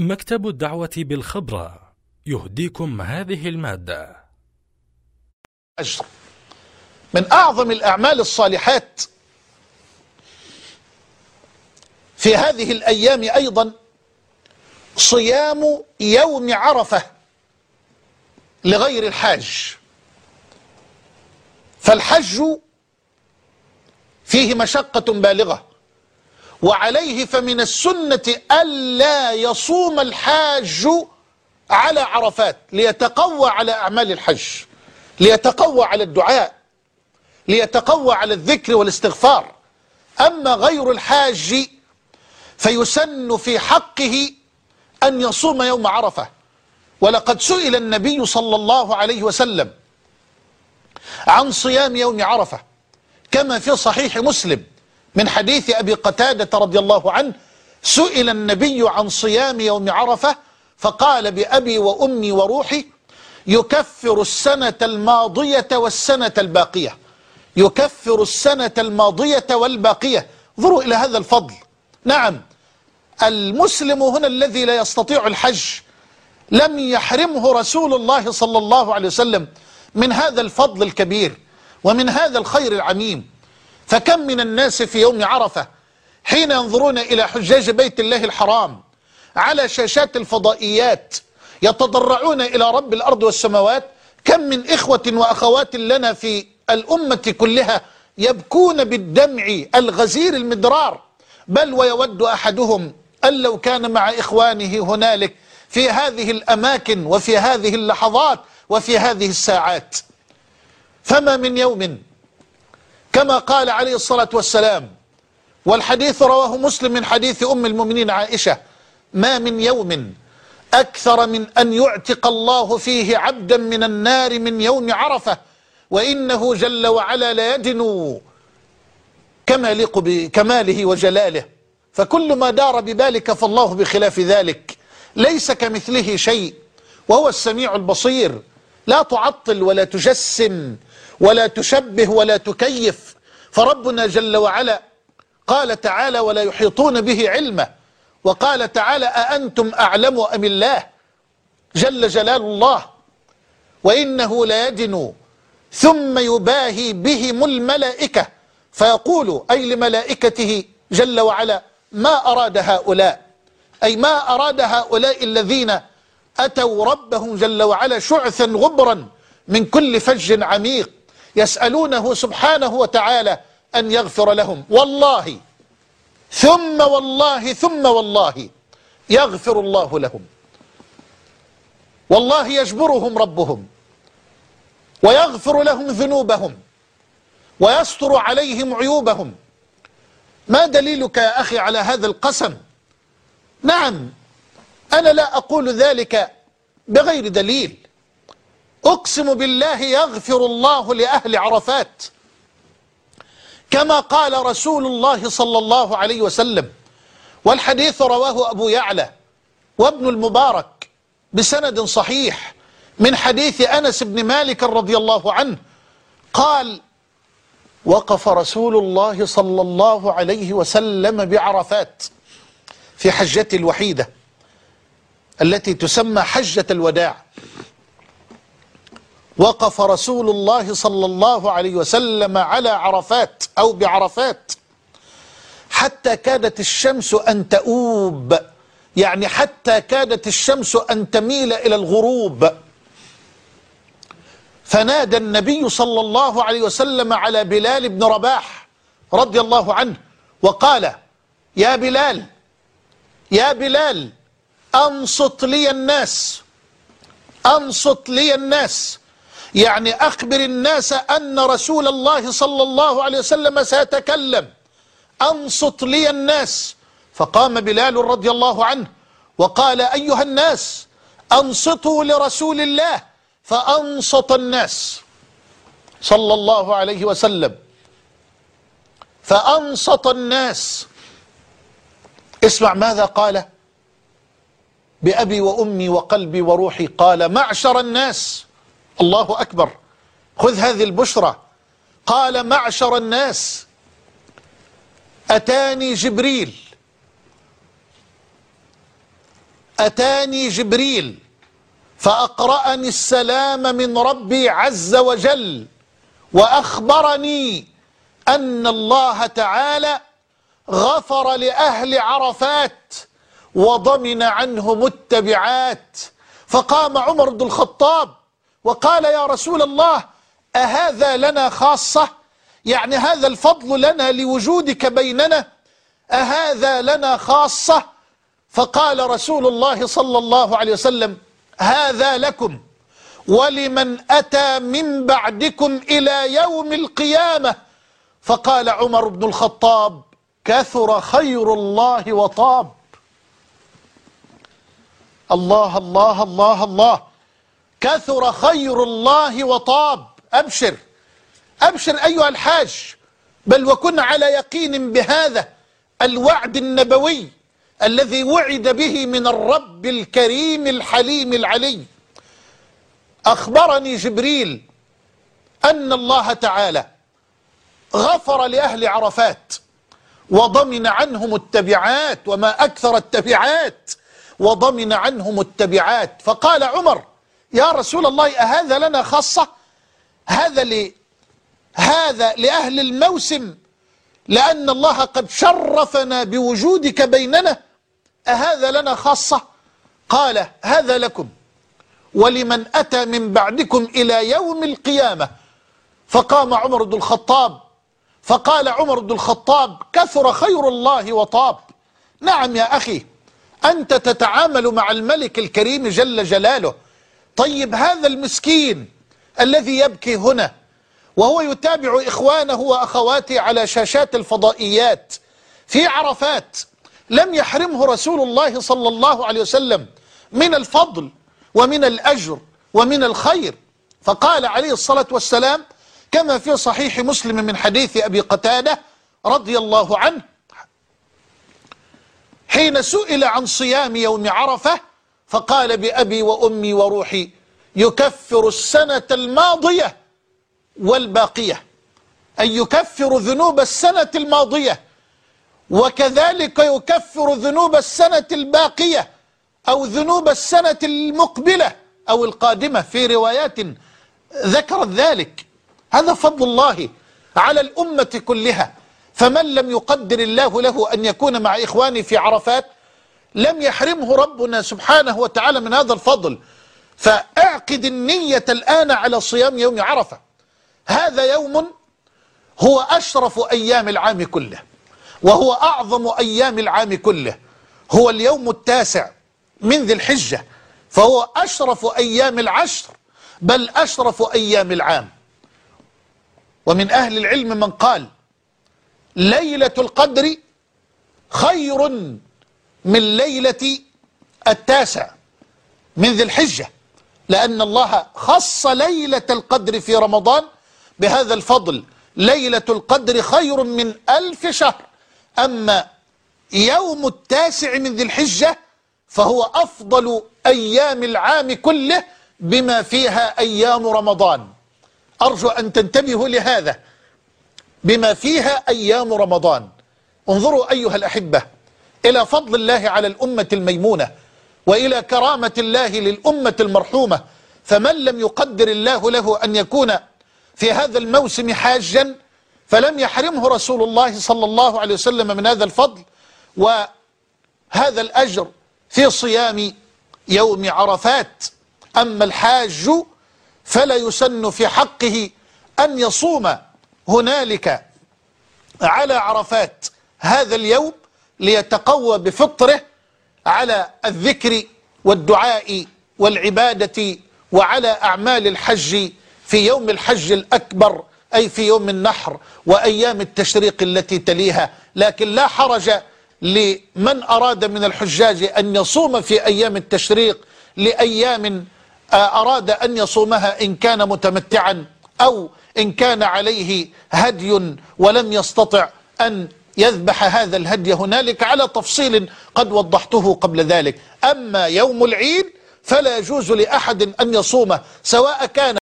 مكتب الدعوة بالخبرة يهديكم هذه المادة. أجر من أعظم الأعمال الصالحات في هذه الأيام أيضا صيام يوم عرفة لغير الحاج، فالحج فيه مشقة بالغة، وعليه فمن السنة ألا يصوم الحاج على عرفات ليتقوى على أعمال الحج، ليتقوى على الدعاء، ليتقوى على الذكر والاستغفار. أما غير الحاج فيسن في حقه أن يصوم يوم عرفة. ولقد سئل النبي صلى الله عليه وسلم عن صيام يوم عرفة كما في صحيح مسلم من حديث أبي قتادة رضي الله عنه، سئل النبي عن صيام يوم عرفة فقال بأبي وأمي وروحي يكفر السنة الماضية والسنة الباقية، يكفر السنة الماضية والباقية. انظروا إلى هذا الفضل. نعم، المسلم هنا الذي لا يستطيع الحج لم يحرمه رسول الله صلى الله عليه وسلم من هذا الفضل الكبير ومن هذا الخير العميم. فكم من الناس في يوم عرفة حين ينظرون إلى حجاج بيت الله الحرام على شاشات الفضائيات يتضرعون إلى رب الأرض والسماوات، كم من إخوة وأخوات لنا في الأمة كلها يبكون بالدمع الغزير المدرار، بل ويود أحدهم أن لو كان مع إخوانه هنالك في هذه الأماكن وفي هذه اللحظات وفي هذه الساعات. فما من يوم كما قال عليه الصلاة والسلام، والحديث رواه مسلم من حديث أم المؤمنين عائشة، ما من يوم أكثر من أن يعتق الله فيه عبدا من النار من يوم عرفة، وإنه جل وعلا لا يدنو كما يليق بكماله وجلاله. فكل ما دار ببالك فالله بخلاف ذلك، ليس كمثله شيء وهو السميع البصير. لا تعطل ولا تجسم ولا تشبه ولا تكيف، فربنا جل وعلا قال تعالى ولا يحيطون به علما، وقال تعالى أأنتم أعلم أم الله، جل جلال الله، وإنه لا يدنو ثم يباهي بهم الملائكة فيقول أي لملائكته جل وعلا ما أراد هؤلاء، أي ما أراد هؤلاء الذين أتوا ربهم جل وعلا شعثا غبرا من كل فج عميق يسألونه سبحانه وتعالى أن يغفر لهم. والله ثم والله ثم والله يغفر الله لهم، والله يجبرهم ربهم ويغفر لهم ذنوبهم ويستر عليهم عيوبهم. ما دليلك يا أخي على هذا القسم؟ نعم، أنا لا أقول ذلك بغير دليل، أقسم بالله يغفر الله لأهل عرفات كما قال رسول الله صلى الله عليه وسلم، والحديث رواه أبو يعلى وابن المبارك بسند صحيح من حديث أنس بن مالك رضي الله عنه قال وقف رسول الله صلى الله عليه وسلم بعرفات في حجته الوحيدة التي تسمى حجة الوداع، وقف رسول الله صلى الله عليه وسلم على عرفات أو بعرفات حتى كادت الشمس أن تؤوب، يعني حتى كادت الشمس أن تميل إلى الغروب. فنادى النبي صلى الله عليه وسلم على بلال بن رباح رضي الله عنه وقال يا بلال يا بلال أنصت لي الناس، أنصت لي الناس، يعني أخبر الناس أن رسول الله صلى الله عليه وسلم سيتكلم، أنصت لي الناس. فقام بلال رضي الله عنه وقال أيها الناس أنصتوا لرسول الله، فأنصت الناس صلى الله عليه وسلم، فأنصت الناس. اسمع ماذا قال بأبي وأمي وقلبي وروحي، قال معشر الناس، الله أكبر، خذ هذه البشرى، قال معشر الناس أتاني جبريل أتاني جبريل فأقرأني السلام من ربي عز وجل وأخبرني أن الله تعالى غفر لأهل عرفات وضمن عنهم التبعات. فقام عمر بن الخطاب وقال: يا رسول الله، أهذا لنا خاصة؟ يعني هذا الفضل لنا لوجودك بيننا؟ أهذا لنا خاصة؟ فقال رسول الله صلى الله عليه وسلم: هذا لكم ولمن أتى من بعدكم إلى يوم القيامة. فقال عمر بن الخطاب: كثر خير الله وطاب. الله الله الله الله، كثر خير الله وطاب. أبشر أبشر أيها الحاج، بل وكن على يقين بهذا الوعد النبوي الذي وعد به من الرب الكريم الحليم العلي. أخبرني جبريل أن الله تعالى غفر لأهل عرفات وضمن عنهم التبعات، وما أكثر التبعات، وضمن عنهم التبعات. فقال عمر: يا رسول الله، أهذا لنا خاصة؟ هذا لأهل الموسم، لأن الله قد شرفنا بوجودك بيننا، أهذا لنا خاصة؟ قال: هذا لكم ولمن أتى من بعدكم إلى يوم القيامة. فقام عمر بن الخطاب فقال عمر بن الخطاب: كثر خير الله وطاب. نعم يا أخي، أنت تتعامل مع الملك الكريم جل جلاله. طيب هذا المسكين الذي يبكي هنا وهو يتابع إخوانه وأخواته على شاشات الفضائيات في عرفات، لم يحرمه رسول الله صلى الله عليه وسلم من الفضل ومن الأجر ومن الخير. فقال عليه الصلاة والسلام كما في صحيح مسلم من حديث أبي قتادة رضي الله عنه، حين سئل عن صيام يوم عرفة فقال: بأبي وأمي وروحي يكفر السنة الماضية والباقية، أي يكفر ذنوب السنة الماضية، وكذلك يكفر ذنوب السنة الباقية أو ذنوب السنة المقبلة أو القادمة، في روايات ذكرت ذلك. هذا فضل الله على الأمة كلها، فمن لم يقدر الله له أن يكون مع إخوانه في عرفات لم يحرمه ربنا سبحانه وتعالى من هذا الفضل. فاعقد النية الآن على صيام يوم عرفة. هذا يوم هو أشرف أيام العام كله، وهو أعظم أيام العام كله، هو اليوم 9 من ذي الحجة، فهو أشرف أيام العشر، بل أشرف أيام العام. ومن أهل العلم من قال: ليلة القدر خير من ليلة 9 من ذي الحجة، لأن الله خص ليلة القدر في رمضان بهذا الفضل. ليلة القدر خير من 1000 شهر. أما يوم 9 من ذي الحجة فهو أفضل أيام العام كله بما فيها أيام رمضان. أرجو أن تنتبهوا لهذا، بما فيها أيام رمضان. انظروا أيها الأحبة إلى فضل الله على الأمة الميمونة، وإلى كرامة الله للأمة المرحومة. فمن لم يقدر الله له أن يكون في هذا الموسم حاجا فلم يحرمه رسول الله صلى الله عليه وسلم من هذا الفضل وهذا الأجر في صيام يوم عرفات. أما الحاج فلا يسن في حقه أن يصوم هنالك على عرفات هذا اليوم ليتقوى بفطره على الذكر والدعاء والعبادة وعلى أعمال الحج في يوم الحج الأكبر، أي في يوم النحر وأيام التشريق التي تليها. لكن لا حرج لمن أراد من الحجاج أن يصوم في أيام التشريق لأيام أراد أن يصومها إن كان متمتعا أو إن كان عليه هدي ولم يستطع أن يذبح هذا الهدي هنالك، على تفصيل قد وضحته قبل ذلك. أما يوم العيد فلا يجوز لأحد أن يصومه، سواء كان